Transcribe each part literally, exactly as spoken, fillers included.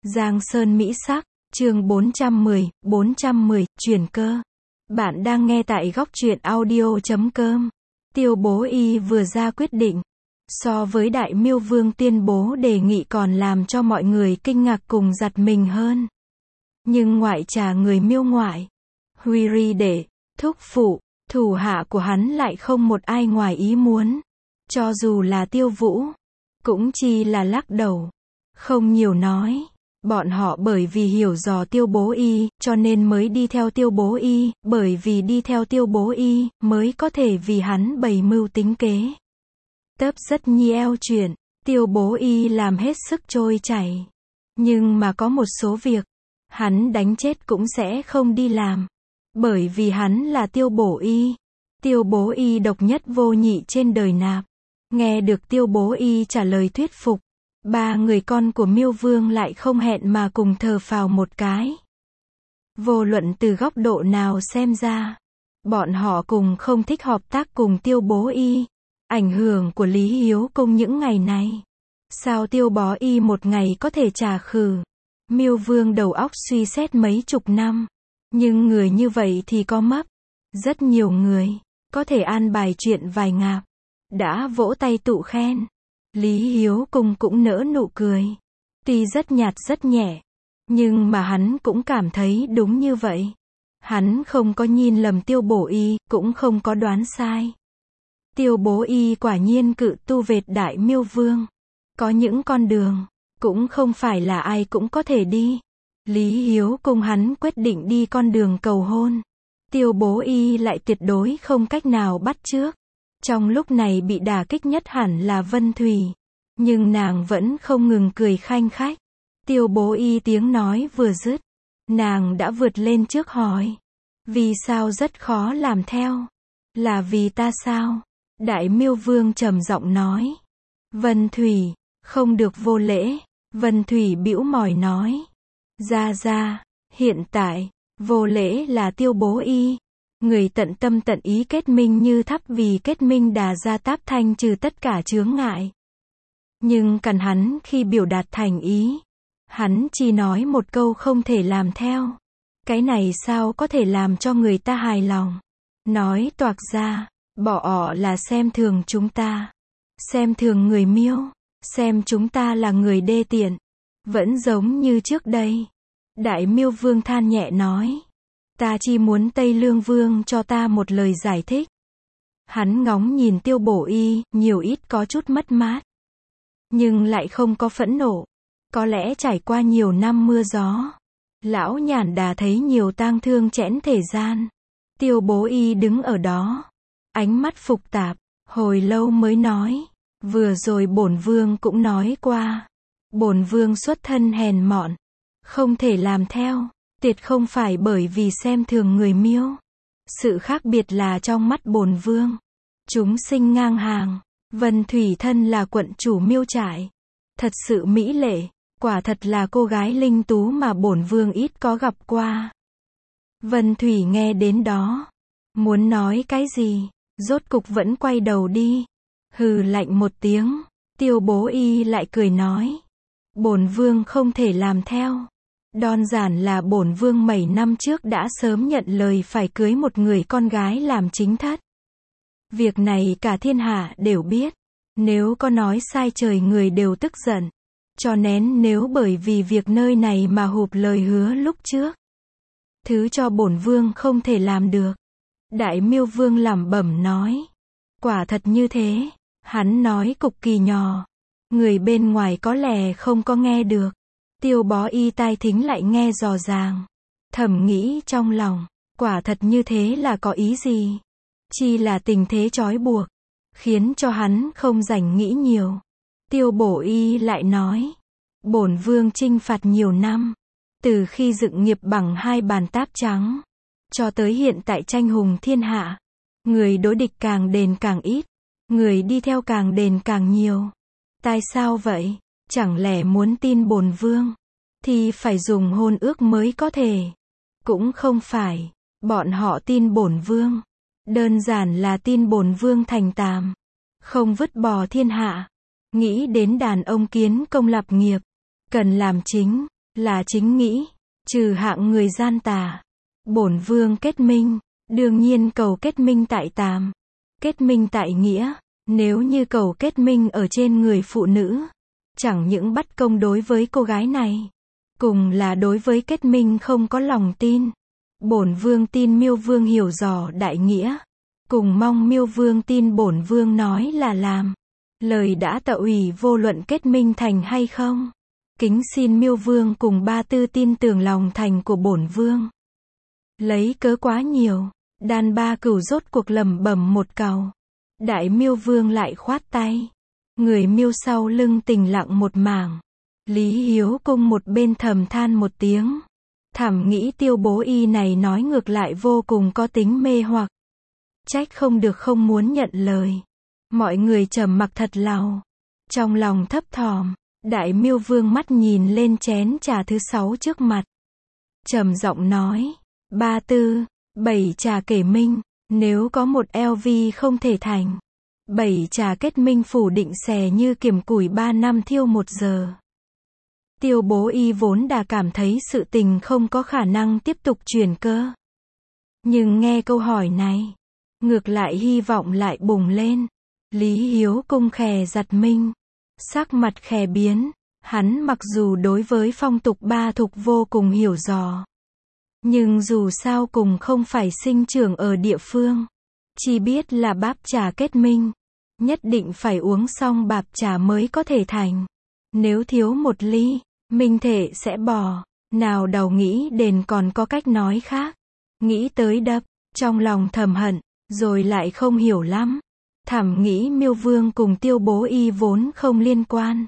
Giang Sơn Mỹ Sắc, chương bốn trăm mười, bốn trăm mười, chuyển cơ. Bạn đang nghe tại góc truyện audio chấm com. Tiêu Bố Y vừa ra quyết định. So với Đại Miêu Vương tuyên bố đề nghị còn làm cho mọi người kinh ngạc cùng giật mình hơn. Nhưng ngoại trà người Miêu ngoại, Huy Ri Đệ, thúc phụ, thủ hạ của hắn lại không một ai ngoài ý muốn. Cho dù là Tiêu Vũ, cũng chỉ là lắc đầu, không nhiều nói. Bọn họ bởi vì hiểu dò Tiêu Bố Y, cho nên mới đi theo Tiêu Bố Y, bởi vì đi theo Tiêu Bố Y, mới có thể vì hắn bày mưu tính kế. Tấp rất nhiều chuyện, Tiêu Bố Y làm hết sức trôi chảy. Nhưng mà có một số việc, hắn đánh chết cũng sẽ không đi làm. Bởi vì hắn là Tiêu Bố Y. Tiêu Bố Y độc nhất vô nhị trên đời nạp. Nghe được Tiêu Bố Y trả lời thuyết phục, ba người con của Miêu Vương lại không hẹn mà cùng thở phào một cái. Vô luận từ góc độ nào xem ra, bọn họ cùng không thích hợp tác cùng Tiêu Bố Y. Ảnh hưởng của Lý Hiếu Công những ngày này. Sao Tiêu Bó Y một ngày có thể trả khử? Miêu Vương đầu óc suy xét mấy chục năm. Nhưng người như vậy thì có mấp. Rất nhiều người, có thể an bài chuyện vài ngạp, đã vỗ tay tụ khen. Lý Hiếu Công cũng nỡ nụ cười. Tuy rất nhạt rất nhẹ, nhưng mà hắn cũng cảm thấy đúng như vậy. Hắn không có nhìn lầm Tiêu Bố Y, cũng không có đoán sai. Tiêu Bố Y quả nhiên cự tu vệt Đại Miêu Vương. Có những con đường, cũng không phải là ai cũng có thể đi. Lý Hiếu Công hắn quyết định đi con đường cầu hôn. Tiêu Bố Y lại tuyệt đối không cách nào bắt chước. Trong lúc này bị đả kích nhất hẳn là Vân Thủy. Nhưng nàng vẫn không ngừng cười khanh khách. Tiêu Bố Y tiếng nói vừa dứt, nàng đã vượt lên trước hỏi. Vì sao rất khó làm theo? Là vì ta sao? Đại Miêu Vương trầm giọng nói. Vân Thủy, không được vô lễ. Vân Thủy bĩu mỏi nói. Ra ra, hiện tại, vô lễ là Tiêu Bố Y. Người tận tâm tận ý kết minh như thắp vì kết minh đà ra táp thanh trừ tất cả chướng ngại. Nhưng cần hắn khi biểu đạt thành ý, hắn chỉ nói một câu không thể làm theo. Cái này sao có thể làm cho người ta hài lòng? Nói toạc ra, bỏ ỏ là xem thường chúng ta. Xem thường người Miêu, xem chúng ta là người đê tiện. Vẫn giống như trước đây. Đại Miêu Vương than nhẹ nói. Ta chỉ muốn Tây Lương Vương cho ta một lời giải thích. Hắn ngóng nhìn Tiêu Bố Y, nhiều ít có chút mất mát. Nhưng lại không có phẫn nộ. Có lẽ trải qua nhiều năm mưa gió, lão nhàn đà thấy nhiều tang thương chẽn thể gian. Tiêu Bố Y đứng ở đó, ánh mắt phục tạp, hồi lâu mới nói. Vừa rồi bổn vương cũng nói qua. Bổn vương xuất thân hèn mọn, không thể làm theo. Tuyệt không phải bởi vì xem thường người Miêu. Sự khác biệt là trong mắt bổn vương, chúng sinh ngang hàng. Vân Thủy thân là quận chủ Miêu Trại, thật sự mỹ lệ, quả thật là cô gái linh tú mà bổn vương ít có gặp qua. Vân Thủy nghe đến đó, muốn nói cái gì, rốt cục vẫn quay đầu đi. Hừ lạnh một tiếng, Tiêu Bố Y lại cười nói. Bổn vương không thể làm theo. Đơn giản là bổn vương mấy năm trước đã sớm nhận lời phải cưới một người con gái làm chính thất. Việc này cả thiên hạ đều biết. Nếu có nói sai trời người đều tức giận. Cho nên nếu bởi vì việc nơi này mà hụp lời hứa lúc trước, thứ cho bổn vương không thể làm được. Đại Miêu Vương lẩm bẩm nói. Quả thật như thế. Hắn nói cực kỳ nhỏ. Người bên ngoài có lẽ không có nghe được. Tiêu Bó Y tai thính lại nghe rõ ràng. Thầm nghĩ trong lòng, quả thật như thế là có ý gì? Chỉ là tình thế trói buộc, khiến cho hắn không rảnh nghĩ nhiều. Tiêu Bố Y lại nói. Bổn vương chinh phạt nhiều năm. Từ khi dựng nghiệp bằng hai bàn táp trắng, cho tới hiện tại tranh hùng thiên hạ. Người đối địch càng đền càng ít. Người đi theo càng đền càng nhiều. Tại sao vậy? Chẳng lẽ muốn tin bổn vương, thì phải dùng hôn ước mới có thể? Cũng không phải. Bọn họ tin bổn vương, đơn giản là tin bổn vương thành tàm, không vứt bỏ thiên hạ. Nghĩ đến đàn ông kiến công lập nghiệp, cần làm chính, là chính nghĩ, trừ hạng người gian tà. Bổn vương kết minh, đương nhiên cầu kết minh tại tàm. Kết minh tại nghĩa, nếu như cầu kết minh ở trên người phụ nữ, chẳng những bắt công đối với cô gái này, cùng là đối với kết minh không có lòng tin. Bổn vương tin Miêu vương hiểu rõ đại nghĩa, cùng mong Miêu vương tin bổn vương nói là làm. Lời đã tậu ủy vô luận kết minh thành hay không. Kính xin Miêu vương cùng Ba Tư tin tưởng lòng thành của bổn vương. Lấy cớ quá nhiều, đàn Ba Cửu rốt cuộc lẩm bẩm một câu. Đại Miêu vương lại khoát tay. Người Miêu sau lưng tình lặng một mảng. Lý Hiếu Cung một bên thầm than một tiếng. Thầm nghĩ Tiêu Bố Y này nói ngược lại vô cùng có tính mê hoặc. Trách không được không muốn nhận lời. Mọi người trầm mặc thật lâu. Trong lòng thấp thỏm, Đại Miêu vương mắt nhìn lên chén trà thứ sáu trước mặt. Trầm giọng nói, Ba Tư, bảy trà kể minh, nếu có một L V không thể thành. Bảy trà kết minh phủ định xè như kiềm củi ba năm thiêu một giờ. Tiêu Bố Y vốn đã cảm thấy sự tình không có khả năng tiếp tục chuyển cơ. Nhưng nghe câu hỏi này, ngược lại hy vọng lại bùng lên. Lý Hiếu Cung khè giật mình, sắc mặt khè biến. Hắn mặc dù đối với phong tục ba thục vô cùng hiểu rõ, nhưng dù sao cùng không phải sinh trưởng ở địa phương, chỉ biết là báp trà kết minh, nhất định phải uống xong báp trà mới có thể thành. Nếu thiếu một ly, minh thể sẽ bỏ. Nào đầu nghĩ đền còn có cách nói khác. Nghĩ tới đập, trong lòng thầm hận, rồi lại không hiểu lắm. Thầm nghĩ Miêu vương cùng Tiêu Bố Y vốn không liên quan.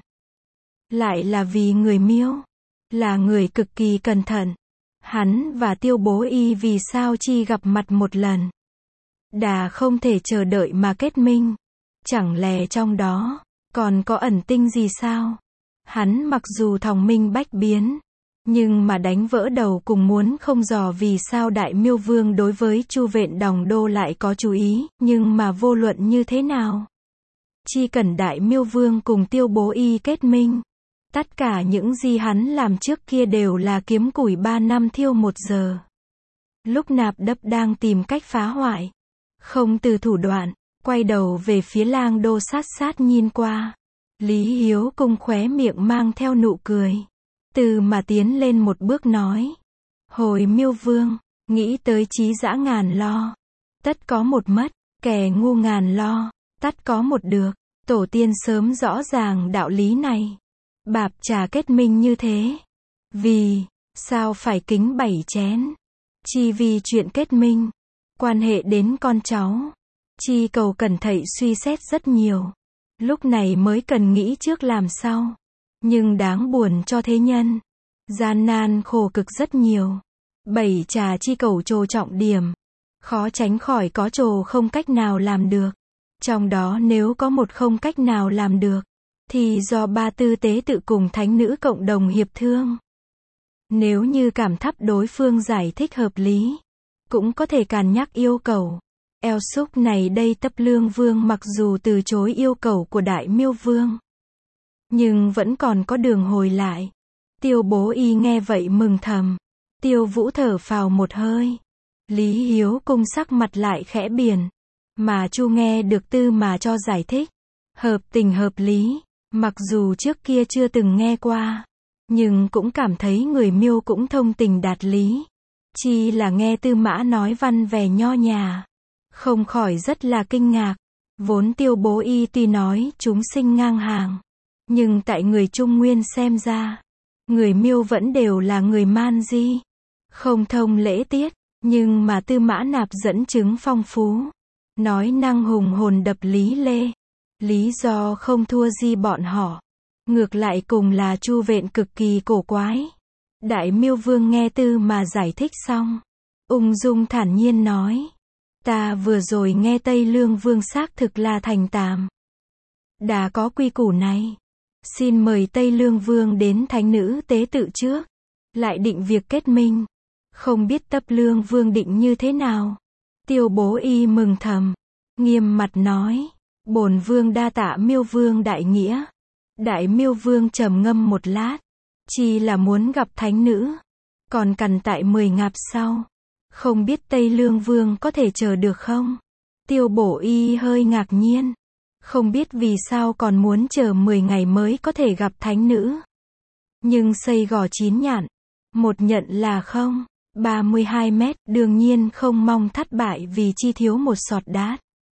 Lại là vì người Miêu, là người cực kỳ cẩn thận. Hắn và Tiêu Bố Y vì sao chi gặp mặt một lần. Đà không thể chờ đợi mà kết minh. Chẳng lẽ trong đó, còn có ẩn tinh gì sao? Hắn mặc dù thòng minh bách biến, nhưng mà đánh vỡ đầu cùng muốn không dò vì sao Đại Miêu vương đối với Chu Vện Đồng Đô lại có chú ý, nhưng mà vô luận như thế nào. Chi cần Đại Miêu vương cùng Tiêu Bố Y kết minh. Tất cả những gì hắn làm trước kia đều là kiếm củi ba năm thiêu một giờ. Lúc Nạp Đấp đang tìm cách phá hoại, không từ thủ đoạn, quay đầu về phía Lang Đô sát sát nhìn qua. Lý Hiếu Cung khóe miệng mang theo nụ cười. Từ mà tiến lên một bước nói. Hồi Miêu vương, nghĩ tới chí dã ngàn lo. Tất có một mất, kẻ ngu ngàn lo, tất có một được. Tổ tiên sớm rõ ràng đạo lý này. Bạp trà kết minh như thế. Vì, sao phải kính bảy chén? Chi vì chuyện kết minh, quan hệ đến con cháu. Chi cầu cẩn thận suy xét rất nhiều. Lúc này mới cần nghĩ trước làm sau. Nhưng đáng buồn cho thế nhân. Gian nan khổ cực rất nhiều. Bảy trà chi cầu trồ trọng điểm. Khó tránh khỏi có trồ không cách nào làm được. Trong đó nếu có một không cách nào làm được, thì do Ba Tư tế tự cùng thánh nữ cộng đồng hiệp thương. Nếu như cảm thắp đối phương giải thích hợp lý, cũng có thể càn nhắc yêu cầu. Eo xúc này đây Tấp Lương vương mặc dù từ chối yêu cầu của Đại Miêu vương, nhưng vẫn còn có đường hồi lại. Tiêu Bố Y nghe vậy mừng thầm. Tiêu Vũ thở phào một hơi. Lý Hiếu Cung sắc mặt lại khẽ biển. Mà Chu nghe được Tư mà cho giải thích. Hợp tình hợp lý. Mặc dù trước kia chưa từng nghe qua, nhưng cũng cảm thấy người Miêu cũng thông tình đạt lý. Chi là nghe Tư Mã nói văn vẻ nho nhã, không khỏi rất là kinh ngạc. Vốn Tiêu Bố Y tuy nói chúng sinh ngang hàng, nhưng tại người Trung Nguyên xem ra, người Miêu vẫn đều là người man di, không thông lễ tiết. Nhưng mà Tư Mã Nạp dẫn chứng phong phú, nói năng hùng hồn đập lý lê. Lý do không thua gì bọn họ. Ngược lại cùng là Chu Vện cực kỳ cổ quái. Đại Miêu vương nghe Tư mà giải thích xong, ung dung thản nhiên nói. Ta vừa rồi nghe Tây Lương vương xác thực là thành tàm. Đã có quy củ này. Xin mời Tây Lương vương đến thánh nữ tế tự trước. Lại định việc kết minh. Không biết Tấp Lương vương định như thế nào. Tiêu Bố Y mừng thầm. Nghiêm mặt nói. Bổn vương đa tạ Miêu vương đại nghĩa. Đại Miêu vương trầm ngâm một lát, Chi là muốn gặp thánh nữ. Còn cần tại mười ngạp sau. Không biết Tây Lương Vương có thể chờ được không? Tiêu Bổ Y hơi ngạc nhiên. Không biết vì sao còn muốn chờ mười ngày mới có thể gặp thánh nữ. Nhưng xây gò chín nhạn. Một nhận là không. ba mươi hai mét, đương nhiên không mong thất bại vì Chi thiếu một sọt đát.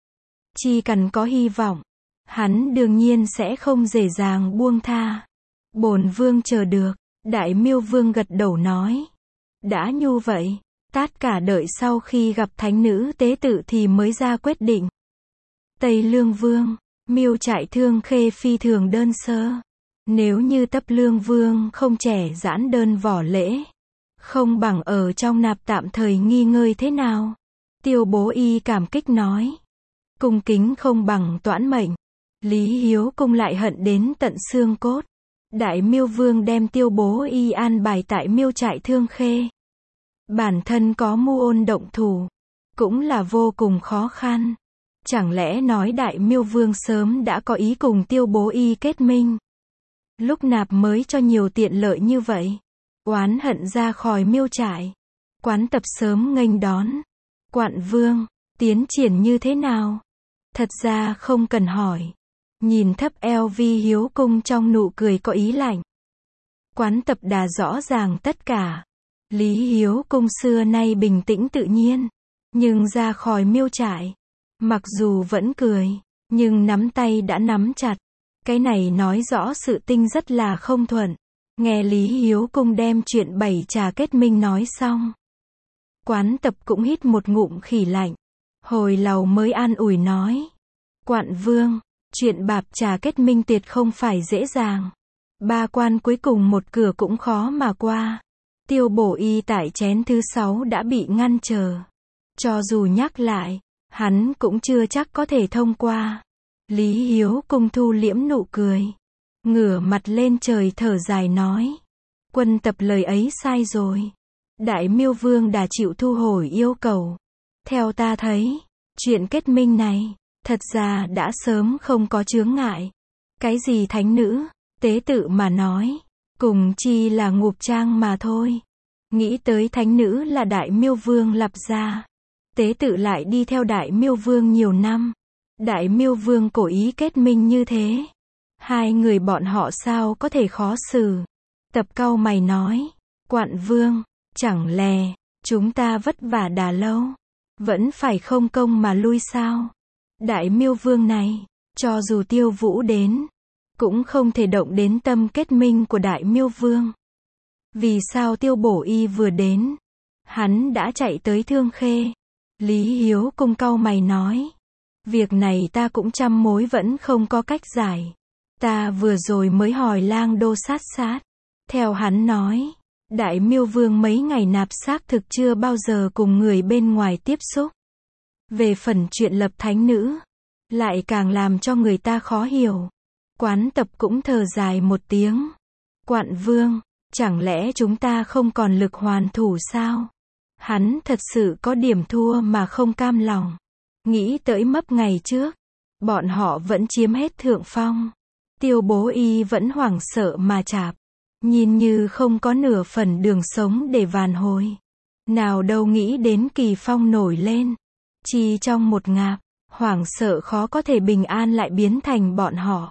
Chi cần có hy vọng. Hắn đương nhiên sẽ không dễ dàng buông tha. Bổn vương chờ được. Đại Miêu Vương gật đầu nói. Đã như vậy, tất cả đợi sau khi gặp thánh nữ tế tự thì mới ra quyết định. Tây Lương Vương, Miêu Trại Thương Khê phi thường đơn sơ. Nếu như Tấp Lương Vương không trẻ giãn đơn vỏ lễ, không bằng ở trong nạp tạm thời nghi ngơi thế nào. Tiêu Bố Y cảm kích nói. Cung kính không bằng toãn mệnh. Lý Hiếu Cung lại hận đến tận xương cốt. Đại Miêu Vương đem Tiêu Bố Y an bài tại Miêu Trại Thương Khê. Bản thân có mưu ôn động thủ, cũng là vô cùng khó khăn. Chẳng lẽ nói Đại Miêu Vương sớm đã có ý cùng Tiêu Bố Y kết minh? Lúc nạp mới cho nhiều tiện lợi như vậy. Oán hận ra khỏi Miêu Trại. Quán Tập sớm nghênh đón. Quạn Vương, tiến triển như thế nào? Thật ra không cần hỏi. Nhìn thấp eo Vi Hiếu Cung trong nụ cười có ý lạnh. Quán Tập đã rõ ràng tất cả. Lý Hiếu Cung xưa nay bình tĩnh tự nhiên. Nhưng ra khỏi Miêu Trại. Mặc dù vẫn cười, nhưng nắm tay đã nắm chặt. Cái này nói rõ sự tinh rất là không thuận. Nghe Lý Hiếu Cung đem chuyện bảy trà kết minh nói xong. Quán Tập cũng hít một ngụm khỉ lạnh. Hồi lầu mới an ủi nói. Quạn Vương, chuyện bạp trà kết minh tuyệt không phải dễ dàng. Ba quan cuối cùng một cửa cũng khó mà qua. Tiêu Bổ Y tại chén thứ sáu đã bị ngăn trở. Cho dù nhắc lại, hắn cũng chưa chắc có thể thông qua. Lý Hiếu Cung thu liễm nụ cười. Ngửa mặt lên trời thở dài nói. Quân Tập lời ấy sai rồi. Đại Miêu Vương đã chịu thu hồi yêu cầu. Theo ta thấy, chuyện kết minh này, thật ra đã sớm không có chướng ngại. Cái gì thánh nữ, tế tự mà nói, cùng chi là ngụp trang mà thôi. Nghĩ tới thánh nữ là Đại Miêu Vương lập ra. Tế tự lại đi theo Đại Miêu Vương nhiều năm. Đại Miêu Vương cố ý kết minh như thế. Hai người bọn họ sao có thể khó xử. Tập cau mày nói. Quạn Vương, chẳng lẽ, chúng ta vất vả đã lâu. Vẫn phải không công mà lui sao? Đại Miêu Vương này, cho dù Tiêu Vũ đến, cũng không thể động đến tâm kết minh của Đại Miêu Vương. Vì sao Tiêu Bổ Y vừa đến, hắn đã chạy tới Thương Khê? Lý Hiếu Cung cau mày nói. Việc này ta cũng trăm mối vẫn không có cách giải. Ta vừa rồi mới hỏi Lang Đô sát sát. Theo hắn nói, Đại Miêu Vương mấy ngày nạp xác thực chưa bao giờ cùng người bên ngoài tiếp xúc. Về phần chuyện lập thánh nữ, lại càng làm cho người ta khó hiểu. Quán Tập cũng thở dài một tiếng. Quạn Vương, chẳng lẽ chúng ta không còn lực hoàn thủ sao? Hắn thật sự có điểm thua mà không cam lòng. Nghĩ tới mấp ngày trước, bọn họ vẫn chiếm hết thượng phong. Tiêu Bố Y vẫn hoảng sợ mà chạp, nhìn như không có nửa phần đường sống để vàn hồi. Nào đâu nghĩ đến kỳ phong nổi lên. Chỉ trong một ngạp, hoảng sợ khó có thể bình an lại biến thành bọn họ.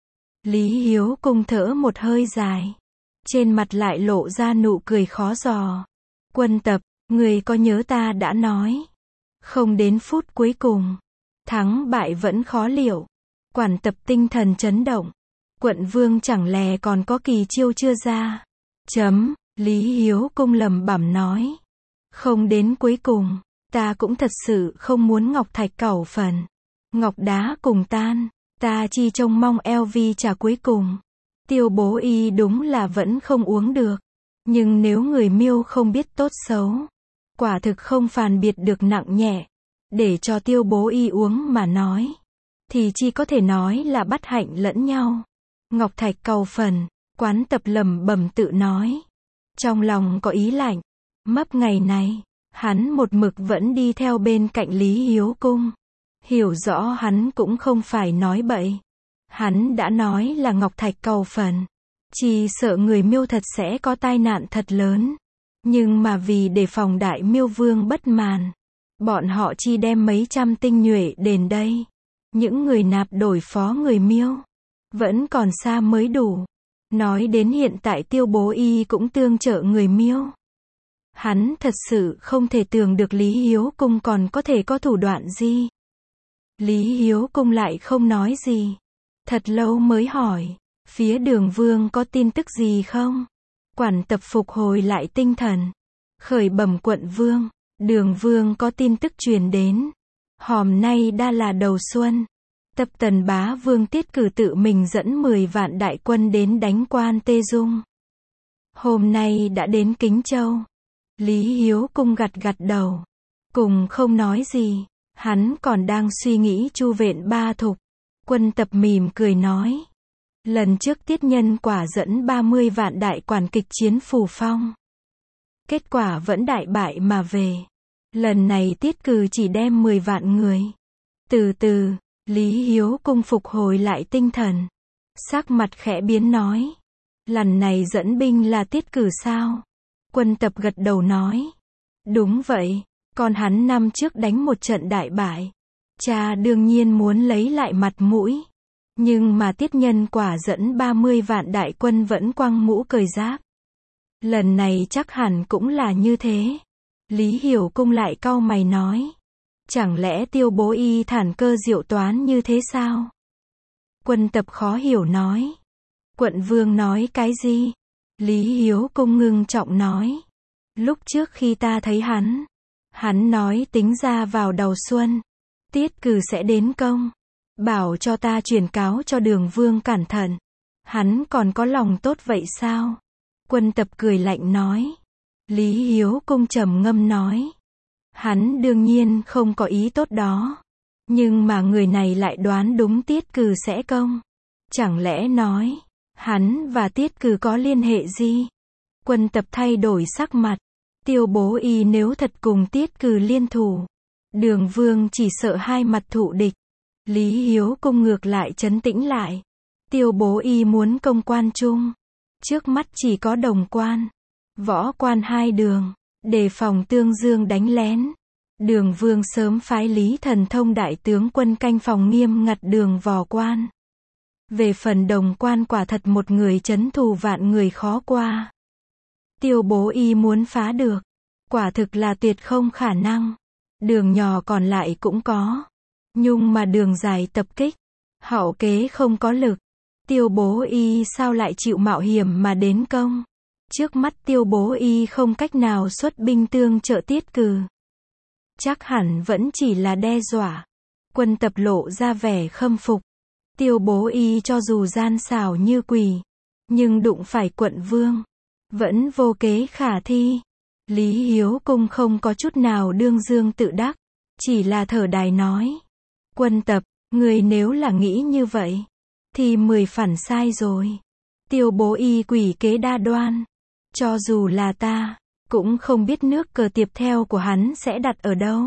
Lý Hiếu Cung thở một hơi dài. Trên mặt lại lộ ra nụ cười khó dò. Quân Tập, người có nhớ ta đã nói. Không đến phút cuối cùng, thắng bại vẫn khó liệu. Quản Tập tinh thần chấn động. Quận Vương chẳng lẽ còn có kỳ chiêu chưa ra? Chấm, Lý Hiếu Cung lẩm bẩm nói. Không đến cuối cùng, ta cũng thật sự không muốn ngọc thạch cẩu phần. Ngọc đá cùng tan, ta chỉ trông mong eo vi trà cuối cùng. Tiêu Bố Y đúng là vẫn không uống được. Nhưng nếu người Miêu không biết tốt xấu, quả thực không phàn biệt được nặng nhẹ. Để cho Tiêu Bố Y uống mà nói, thì chỉ có thể nói là bắt hạnh lẫn nhau. Ngọc thạch cầu phần, Quán Tập lẩm bẩm tự nói. Trong lòng có ý lạnh. Mấp ngày này, hắn một mực vẫn đi theo bên cạnh Lý Hiếu Cung. Hiểu rõ hắn cũng không phải nói bậy. Hắn đã nói là ngọc thạch cầu phần. Chỉ sợ người Miêu thật sẽ có tai nạn thật lớn. Nhưng mà vì để phòng Đại Miêu Vương bất màn, bọn họ chi đem mấy trăm tinh nhuệ đến đây. Những người nạp đổi phó người Miêu vẫn còn xa mới đủ. Nói đến hiện tại Tiêu Bố Y cũng tương trợ người Miêu. Hắn thật sự không thể tưởng được Lý Hiếu Cung còn có thể có thủ đoạn gì. Lý Hiếu Cung lại không nói gì. Thật lâu mới hỏi, phía Đường Vương có tin tức gì không? Quản tập phục hồi lại tinh thần. Khởi bẩm quận vương, Đường Vương có tin tức truyền đến. Hòm nay đã là đầu xuân. Tập Tần Bá Vương tiết cử tự mình dẫn mười vạn đại quân đến đánh Quan Tê Dung. Hôm nay đã đến Kính Châu. Lý Hiếu Cung gật gật đầu. Cùng không nói gì. Hắn còn đang suy nghĩ chu vện Ba Thục. Quân Tập mỉm cười nói. Lần trước Tiết Nhân quả dẫn ba mươi vạn đại quản kịch chiến Phù Phong. Kết quả vẫn đại bại mà về. Lần này Tiết Cừ chỉ đem mười vạn người. Từ từ, Lý Hiếu Cung phục hồi lại tinh thần. Sắc mặt khẽ biến nói. Lần này dẫn binh là Tiết Cừ sao? Quân Tập gật đầu nói. Đúng vậy, còn hắn năm trước đánh một trận đại bại. Cha đương nhiên muốn lấy lại mặt mũi. Nhưng mà Tiết Nhân quả dẫn ba mươi vạn đại quân vẫn quăng mũ cởi giáp. Lần này chắc hẳn cũng là như thế. Lý Hiểu Cung lại cau mày nói. Chẳng lẽ Tiêu Bố Y thản cơ diệu toán như thế sao? Quân Tập khó hiểu nói. Quận vương nói cái gì? Lý Hiếu Cung ngưng trọng nói. Lúc trước khi ta thấy hắn, hắn nói tính ra vào đầu xuân, Tiết Cừ sẽ đến công. Bảo cho ta truyền cáo cho Đường Vương cẩn thận. Hắn còn có lòng tốt vậy sao? Quân Tập cười lạnh nói. Lý Hiếu Cung trầm ngâm nói. Hắn đương nhiên không có ý tốt đó. Nhưng mà người này lại đoán đúng Tiết Cừ sẽ công. Chẳng lẽ nói, hắn và Tiết Cừ có liên hệ gì? Quân Tập thay đổi sắc mặt. Tiêu Bố Y nếu thật cùng Tiết Cừ liên thủ, Đường Vương chỉ sợ hai mặt thụ địch. Lý Hiếu Cung ngược lại trấn tĩnh lại. Tiêu Bố Y muốn công Quan Trung. Trước mắt chỉ có Đồng Quan, Võ Quan hai đường, đề phòng Tương Dương đánh lén. Đường Vương sớm phái Lý Thần Thông đại tướng quân canh phòng nghiêm ngặt đường Vò Quan. Về phần Đồng Quan quả thật một người trấn thủ vạn người khó qua. Tiêu Bố Y muốn phá được, quả thực là tuyệt không khả năng. Đường nhỏ còn lại cũng có. Nhưng mà đường dài tập kích, hậu kế không có lực. Tiêu Bố Y sao lại chịu mạo hiểm mà đến công? Trước mắt Tiêu Bố Y không cách nào xuất binh tương trợ Tiết Cừ. Chắc hẳn vẫn chỉ là đe dọa. Quân Tập lộ ra vẻ khâm phục. Tiêu Bố Y cho dù gian xảo như quỷ, nhưng đụng phải quận vương, vẫn vô kế khả thi. Lý Hiếu Cung không có chút nào đương dương tự đắc, chỉ là thở dài nói. Quân Tập, người nếu là nghĩ như vậy, thì mười phản sai rồi. Tiêu Bố Y quỷ kế đa đoan. Cho dù là ta, cũng không biết nước cờ tiếp theo của hắn sẽ đặt ở đâu.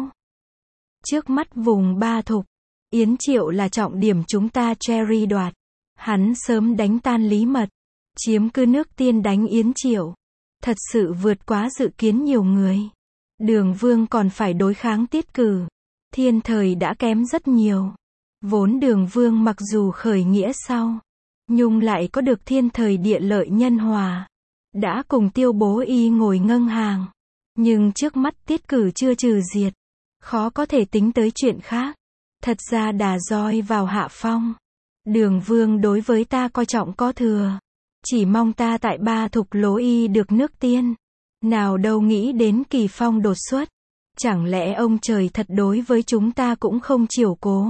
Trước mắt vùng Ba Thục, Yến Triệu là trọng điểm chúng ta cherry đoạt. Hắn sớm đánh tan Lý Mật, chiếm cứ nước Tiên đánh Yến Triệu. Thật sự vượt quá dự kiến nhiều người. Đường Vương còn phải đối kháng Tiết Cừ. Thiên Thời đã kém rất nhiều. Vốn Đường Vương mặc dù khởi nghĩa sau, nhưng lại có được thiên thời địa lợi nhân hòa. Đã cùng Tiêu Bố Y ngồi ngân hàng. Nhưng trước mắt Tiết Cừ chưa trừ diệt. Khó có thể tính tới chuyện khác. Thật ra đà roi vào hạ phong. Đường Vương đối với ta coi trọng có thừa. Chỉ mong ta tại Ba Thục lố y được nước Tiên. Nào đâu nghĩ đến kỳ phong đột xuất. Chẳng lẽ ông trời thật đối với chúng ta cũng không chiều cố.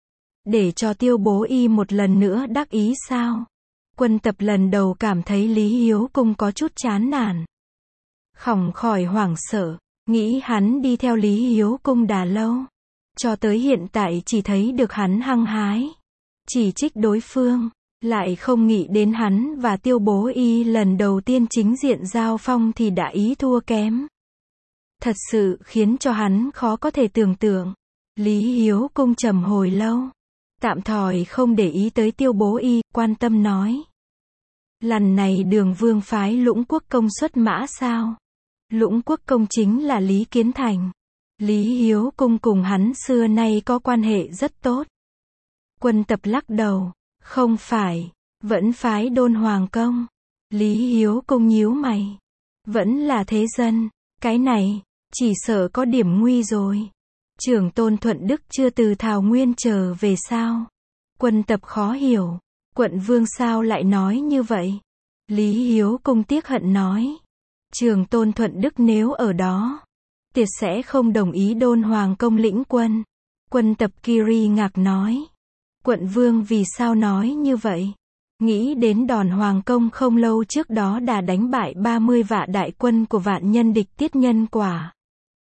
Để cho Tiêu Bố Y một lần nữa đắc ý sao? Quân Tập lần đầu cảm thấy Lý Hiếu Cung có chút chán nản. Không khỏi hoảng sợ, nghĩ hắn đi theo Lý Hiếu Cung đã lâu. Cho tới hiện tại chỉ thấy được hắn hăng hái, chỉ trích đối phương, lại không nghĩ đến hắn và Tiêu Bố Y lần đầu tiên chính diện giao phong thì đã ý thua kém. Thật sự khiến cho hắn khó có thể tưởng tượng. Lý Hiếu Cung trầm hồi lâu, tạm thời không để ý tới Tiêu Bố Y, quan tâm nói. Lần này Đường Vương phái Lũng Quốc công xuất mã sao? Lũng Quốc công chính là Lý Kiến Thành. Lý Hiếu Cung cùng hắn xưa nay có quan hệ rất tốt. Quân Tập lắc đầu, không phải, vẫn phái Đôn Hoàng công. Lý Hiếu Cung nhíu mày, vẫn là thế dân, cái này, chỉ sợ có điểm nguy rồi. Trưởng tôn Thuận Đức chưa từ Thảo Nguyên trở về sao? Quân Tập khó hiểu, quận vương sao lại nói như vậy? Lý Hiếu Cung tiếc hận nói, trưởng tôn Thuận Đức nếu ở đó, tiệt sẽ không đồng ý Đôn Hoàng công lĩnh quân. Quân Tập Kiri ngạc nói, quận vương vì sao nói như vậy? Nghĩ đến Đòn Hoàng công không lâu trước đó đã đánh bại ba mươi vạn đại quân của vạn nhân địch Tiết Nhân Quả.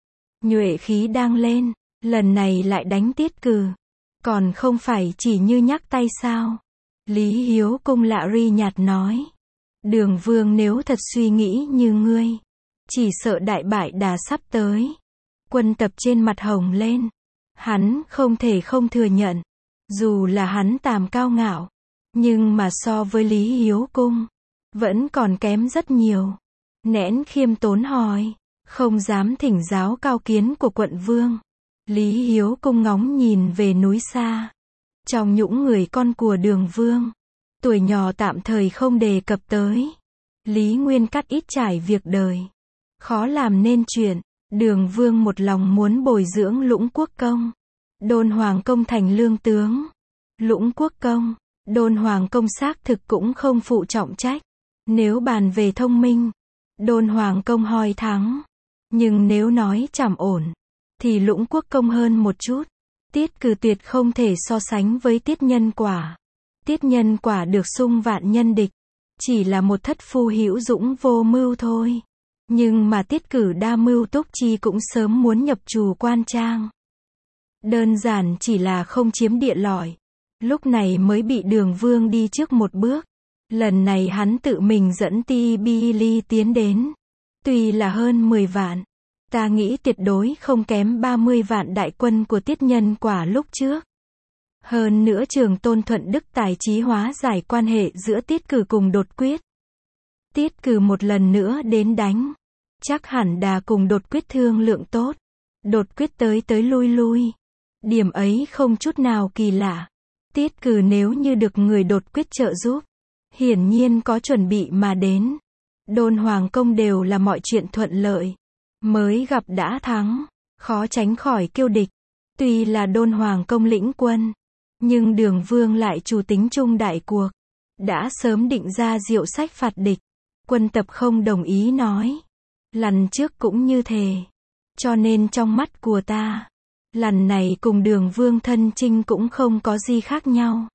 Nhuệ khí đang lên, lần này lại đánh Tiết Cừ. Còn không phải chỉ như nhắc tay sao? Lý Hiếu Cung lạ ri nhạt nói, Đường Vương nếu thật suy nghĩ như ngươi, chỉ sợ đại bại đà sắp tới. Quân Tập trên mặt hồng lên, hắn không thể không thừa nhận, dù là hắn tàm cao ngạo, nhưng mà so với Lý Hiếu Cung, vẫn còn kém rất nhiều. Nén khiêm tốn hỏi, không dám thỉnh giáo cao kiến của quận vương. Lý Hiếu Cung ngóng nhìn về núi xa. Trong nhũng người con của Đường Vương, tuổi nhỏ tạm thời không đề cập tới. Lý Nguyên cắt ít trải việc đời, khó làm nên chuyện. Đường Vương một lòng muốn bồi dưỡng Lũng Quốc công. Đôn Hoàng công thành lương tướng. Lũng Quốc công, Đôn Hoàng công xác thực cũng không phụ trọng trách. Nếu bàn về thông minh, Đôn Hoàng công hoi thắng. Nhưng nếu nói trầm ổn, thì Lũng Quốc công hơn một chút. Tiết Cừ tuyệt không thể so sánh với Tiết Nhân Quả. Tiết Nhân Quả được xung vạn nhân địch, chỉ là một thất phu hữu dũng vô mưu thôi. Nhưng mà Tiết Cử đa mưu túc chi cũng sớm muốn nhập trù quan trang. Đơn giản chỉ là không chiếm địa lỏi. Lúc này mới bị Đường Vương đi trước một bước. Lần này hắn tự mình dẫn Tibili tiến đến. Tuy là hơn mười vạn, ta nghĩ tuyệt đối không kém ba mươi vạn đại quân của Tiết Nhân Quả lúc trước. Hơn nữa Trường Tôn Thuận Đức tài trí hóa giải quan hệ giữa Tiết Cử cùng Đột Quyết. Tiết Cử một lần nữa đến đánh, chắc hẳn đà cùng Đột Quyết thương lượng tốt. Đột Quyết tới tới lui lui, điểm ấy không chút nào kỳ lạ. Tiết Cử nếu như được người Đột Quyết trợ giúp, hiển nhiên có chuẩn bị mà đến. Đôn Hoàng công đều là mọi chuyện thuận lợi, mới gặp đã thắng, khó tránh khỏi kiêu địch. Tuy là Đôn Hoàng công lĩnh quân, nhưng Đường Vương lại chủ tính chung đại cuộc, đã sớm định ra diệu sách phạt địch. Quân Tập không đồng ý nói, lần trước cũng như thế, cho nên trong mắt của ta, lần này cùng Đường Vương thân chinh cũng không có gì khác nhau.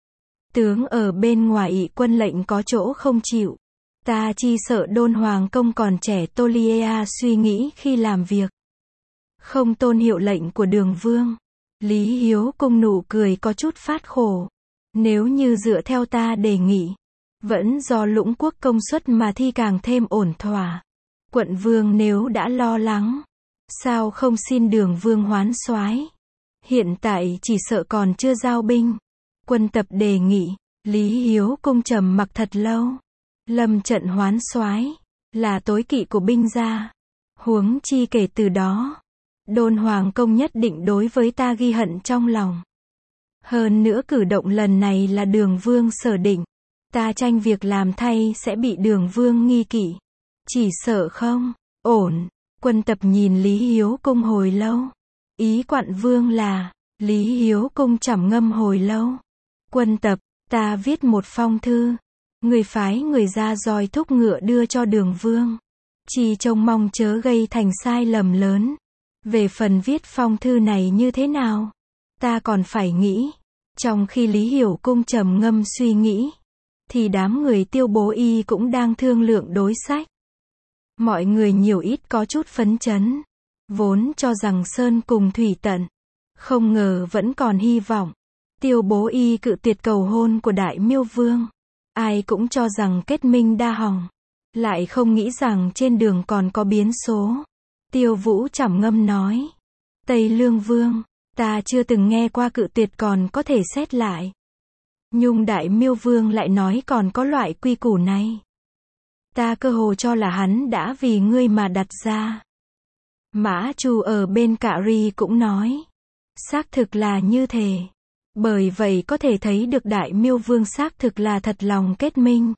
Tướng ở bên ngoài ỷ quân lệnh có chỗ không chịu, ta chi sợ Đôn Hoàng công còn trẻ Toliea suy nghĩ khi làm việc, không tôn hiệu lệnh của Đường Vương. Lý Hiếu Cung nụ cười có chút phát khổ. Nếu như dựa theo ta đề nghị, vẫn do Lũng Quốc công suất mà thi càng thêm ổn thỏa. Quận vương nếu đã lo lắng, sao không xin Đường Vương hoán soái? Hiện tại chỉ sợ còn chưa giao binh. Quân Tập đề nghị, Lý Hiếu Cung trầm mặc thật lâu. Lâm trận hoán soái là tối kỵ của binh gia. Huống chi kể từ đó, Đôn Hoàng công nhất định đối với ta ghi hận trong lòng. Hơn nữa cử động lần này là Đường Vương sở định, ta tranh việc làm thay sẽ bị Đường Vương nghi kỵ. Chỉ sợ không ổn. Quân Tập nhìn Lý Hiếu Cung hồi lâu. Ý quận vương là, Lý Hiếu Cung trầm ngâm hồi lâu. Quân Tập, ta viết một phong thư, người phái người ra roi thúc ngựa đưa cho Đường Vương, chỉ trông mong chớ gây thành sai lầm lớn. Về phần viết phong thư này như thế nào, ta còn phải nghĩ. Trong khi Lý Hiểu Cung trầm ngâm suy nghĩ, thì đám người Tiêu Bố Y cũng đang thương lượng đối sách. Mọi người nhiều ít có chút phấn chấn, vốn cho rằng sơn cùng thủy tận, không ngờ vẫn còn hy vọng. Tiêu Bố Y cự tuyệt cầu hôn của Đại Miêu Vương, ai cũng cho rằng kết minh đa hỏng, lại không nghĩ rằng trên đường còn có biến số. Tiêu Vũ trầm ngâm nói, Tây Lương Vương, ta chưa từng nghe qua cự tuyệt còn có thể xét lại. Nhung Đại Miêu Vương lại nói còn có loại quy củ này. Ta cơ hồ cho là hắn đã vì ngươi mà đặt ra. Mã Chu ở bên Cạ Ri cũng nói. Xác thực là như thế. Bởi vậy có thể thấy được Đại Miêu Vương xác thực là thật lòng kết minh.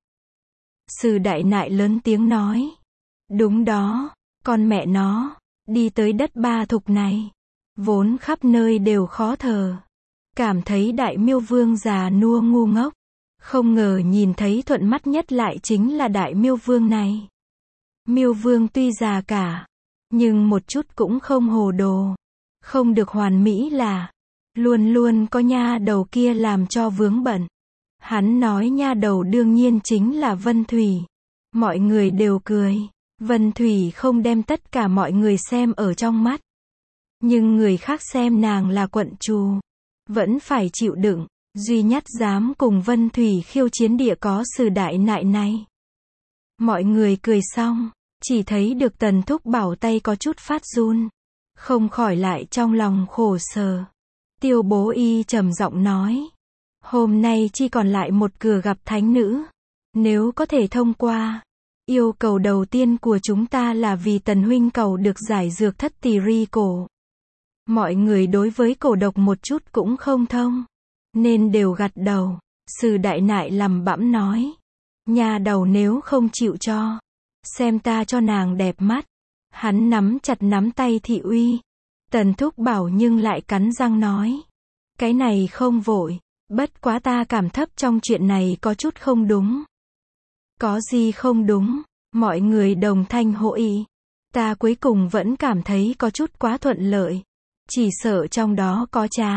Sử Đại Nại lớn tiếng nói. Đúng đó, con mẹ nó, đi tới đất Ba Thục này. Vốn khắp nơi đều khó thở. Cảm thấy Đại Miêu Vương già nua ngu ngốc. Không ngờ nhìn thấy thuận mắt nhất lại chính là Đại Miêu Vương này. Miêu Vương tuy già cả, nhưng một chút cũng không hồ đồ. Không được hoàn mỹ là, luôn luôn có nha đầu kia làm cho vướng bận. Hắn nói nha đầu đương nhiên chính là Vân Thủy. Mọi người đều cười. Vân Thủy không đem tất cả mọi người xem ở trong mắt. Nhưng người khác xem nàng là quận trù. Vẫn phải chịu đựng. Duy nhất dám cùng Vân Thủy khiêu chiến địa có Sử Đại Nại này. Mọi người cười xong, chỉ thấy được Tần Thúc Bảo tay có chút phát run. Không khỏi lại trong lòng khổ sở. Tiêu Bố Y trầm giọng nói. Hôm nay chỉ còn lại một cửa gặp thánh nữ. Nếu có thể thông qua. Yêu cầu đầu tiên của chúng ta là vì Tần huynh cầu được giải dược thất tỳ ri cổ. Mọi người đối với cổ độc một chút cũng không thông. Nên đều gật đầu. Sử Đại Nại lẩm bẩm nói. Nhà đầu nếu không chịu cho. Xem ta cho nàng đẹp mắt. Hắn nắm chặt nắm tay Thị Uy. Tần Thúc Bảo nhưng lại cắn răng nói. Cái này không vội. Bất quá ta cảm thấp trong chuyện này có chút không đúng. Có gì không đúng? Mọi người đồng thanh hội ý. Ta cuối cùng vẫn cảm thấy có chút quá thuận lợi. Chỉ sợ trong đó có trá.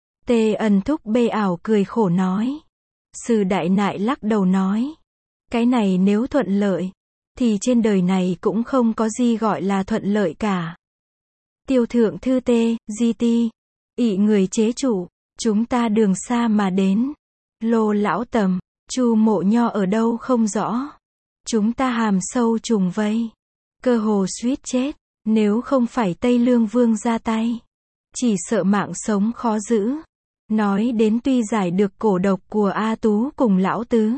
Tê Ân Thúc bê ảo cười khổ nói. Sử Đại Nại lắc đầu nói. Cái này nếu thuận lợi, thì trên đời này cũng không có gì gọi là thuận lợi cả. Tiêu Thượng Thư Tê, Di Ti, ị người chế chủ, chúng ta đường xa mà đến. Lô Lão Tầm, Chu Mộ Nho ở đâu không rõ. Chúng ta hàm sâu trùng vây. Cơ hồ suýt chết, nếu không phải Tây Lương Vương ra tay. Chỉ sợ mạng sống khó giữ. Nói đến tuy giải được cổ độc của A Tú cùng Lão Tứ.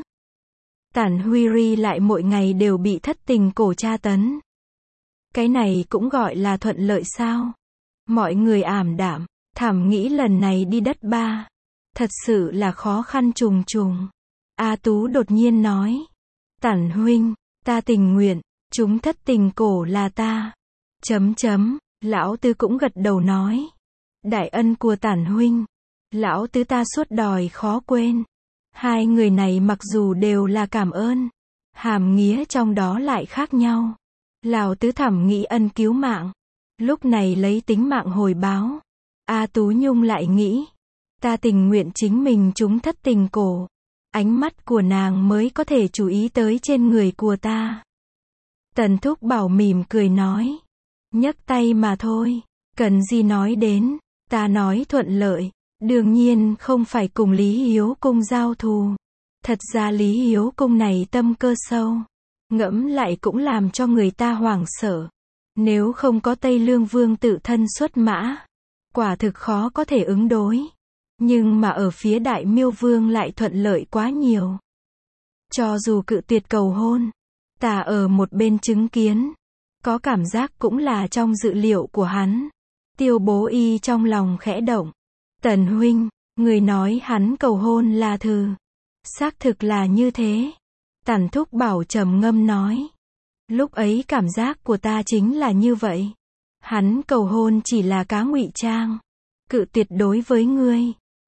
Tản Huy Ri lại mỗi ngày đều bị thất tình cổ tra tấn. Cái này cũng gọi là thuận lợi sao? Mọi người ảm đạm, thảm nghĩ lần này đi đất Ba. Thật sự là khó khăn trùng trùng. A Tú đột nhiên nói. Tản huynh, ta tình nguyện, chúng thất tình cổ là ta. Chấm chấm, Lão Tứ cũng gật đầu nói. Đại ân của Tản huynh. Lão Tứ ta suốt đòi khó quên. Hai người này mặc dù đều là cảm ơn. Hàm nghĩa trong đó lại khác nhau. Lão Tứ thẩm nghĩ ân cứu mạng. Lúc này lấy tính mạng hồi báo. A Tú Nhung lại nghĩ. Ta tình nguyện chính mình chúng thất tình cổ. Ánh mắt của nàng mới có thể chú ý tới trên người của ta. Tần Thúc Bảo mỉm cười nói. Nhấc tay mà thôi. Cần gì nói đến. Ta nói thuận lợi. Đương nhiên không phải cùng Lý Hiếu Cung giao thù. Thật ra Lý Hiếu Cung này tâm cơ sâu. Ngẫm lại cũng làm cho người ta hoảng sợ. Nếu không có Tây Lương Vương tự thân xuất mã. Quả thực khó có thể ứng đối. Nhưng mà ở phía Đại Miêu Vương lại thuận lợi quá nhiều. Cho dù cự tuyệt cầu hôn. Ta ở một bên chứng kiến. Có cảm giác cũng là trong dự liệu của hắn. Tiêu Bố Y trong lòng khẽ động. Tần huynh, người nói hắn cầu hôn là thử. Xác thực là như thế. Tần Thúc Bảo trầm ngâm nói. Lúc ấy cảm giác của ta chính là như vậy. Hắn cầu hôn chỉ là cá ngụy trang. Cự tuyệt đối với ngươi.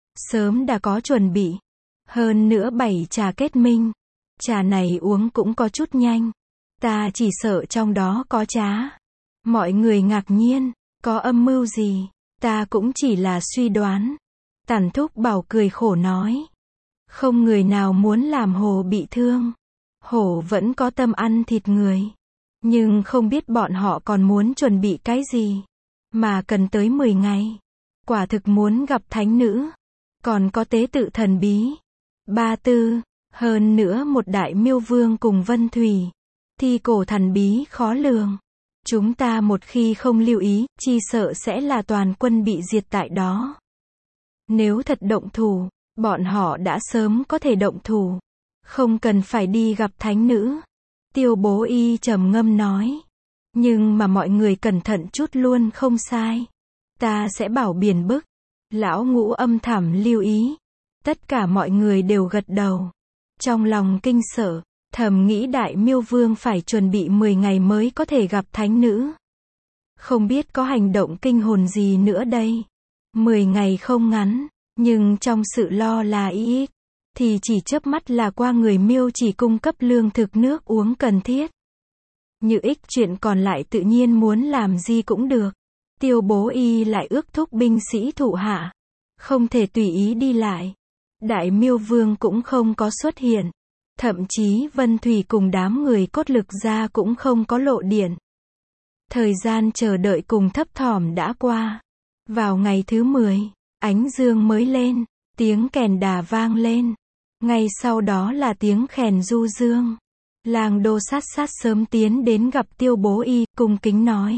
Sớm đã có chuẩn bị. Hơn nữa bảy trà kết minh. Trà này uống cũng có chút nhanh. Ta chỉ sợ trong đó có trá. Mọi người ngạc nhiên. Có âm mưu gì? Ta cũng chỉ là suy đoán. Tần Thúc Bảo cười khổ nói. Không người nào muốn làm hổ bị thương. Hổ vẫn có tâm ăn thịt người. Nhưng không biết bọn họ còn muốn chuẩn bị cái gì. Mà cần tới mười ngày. Quả thực muốn gặp thánh nữ. Còn có tế tự thần bí. Ba tư. Hơn nữa một Đại Miêu Vương cùng Vân Thủy. Thi cổ thần bí khó lường. Chúng ta một khi không lưu ý, chi sợ sẽ là toàn quân bị diệt tại đó. Nếu thật động thủ, Bọn họ đã sớm có thể động thủ. Không cần phải đi gặp thánh nữ. Tiêu Bố Y trầm ngâm nói. Nhưng mà mọi người cẩn thận chút luôn không sai. Ta sẽ bảo Biển Bức. Lão Ngũ âm thầm lưu ý. Tất cả mọi người đều gật đầu. Trong lòng kinh sợ, thầm nghĩ Đại Miêu Vương phải chuẩn bị mười ngày mới có thể gặp thánh nữ. Không biết có hành động kinh hồn gì nữa đây. mười ngày không ngắn, nhưng trong sự lo là ý, thì chỉ chớp mắt là qua người Miêu chỉ cung cấp lương thực nước uống cần thiết. Như ích chuyện còn lại tự nhiên muốn làm gì cũng được. Tiêu Bố Y lại ước thúc binh sĩ thủ hạ. Không thể tùy ý đi lại. Đại Miêu Vương cũng không có xuất hiện. Thậm chí Vân Thủy cùng đám người cốt lực gia cũng không có lộ diện. Thời gian chờ đợi cùng thấp thỏm đã qua. Vào ngày thứ mười, ánh dương mới lên, tiếng kèn đà vang lên. Ngay sau đó là tiếng khèn du dương. Làng Đô sát sát sớm tiến đến gặp Tiêu Bố Y, cung kính nói.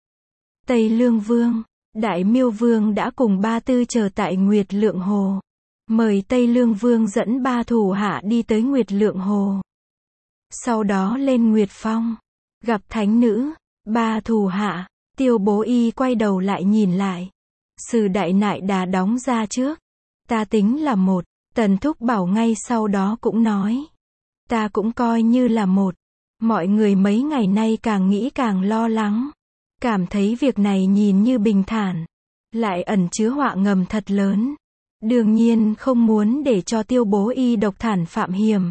Tây Lương Vương, Đại Miêu Vương đã cùng ba tư chờ tại Nguyệt Lượng Hồ. Mời Tây Lương Vương dẫn ba thủ hạ đi tới Nguyệt Lượng Hồ. Sau đó lên Nguyệt Phong, gặp thánh nữ, ba thủ hạ. Tiêu Bố Y quay đầu lại nhìn lại. Sử Đại Nại Đà đóng ra trước. Ta tính là một. Tần Thúc Bảo ngay sau đó cũng nói. Ta cũng coi như là một. Mọi người mấy ngày nay càng nghĩ càng lo lắng. Cảm thấy việc này nhìn như bình thản. Lại ẩn chứa họa ngầm thật lớn. Đương nhiên không muốn để cho Tiêu Bố Y độc thản phạm hiểm.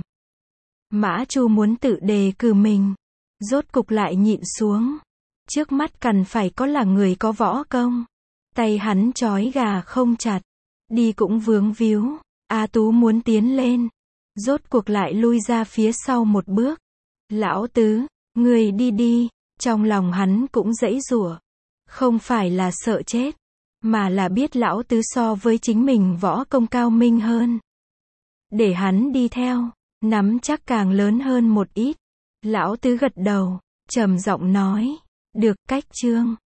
Mã Chu muốn tự đề cử mình. Rốt cục lại nhịn xuống. Trước mắt cần phải có là người có võ công. Tay hắn trói gà không chặt. Đi cũng vướng víu. A Tú muốn tiến lên. Rốt cuộc lại lui ra phía sau một bước. Lão Tứ, người đi đi. Trong lòng hắn cũng giãy giụa. Không phải là sợ chết. Mà là biết Lão Tứ so với chính mình võ công cao minh hơn. Để hắn đi theo. Nắm chắc càng lớn hơn một ít. Lão Tứ gật đầu. Trầm giọng nói. Được, cách chương.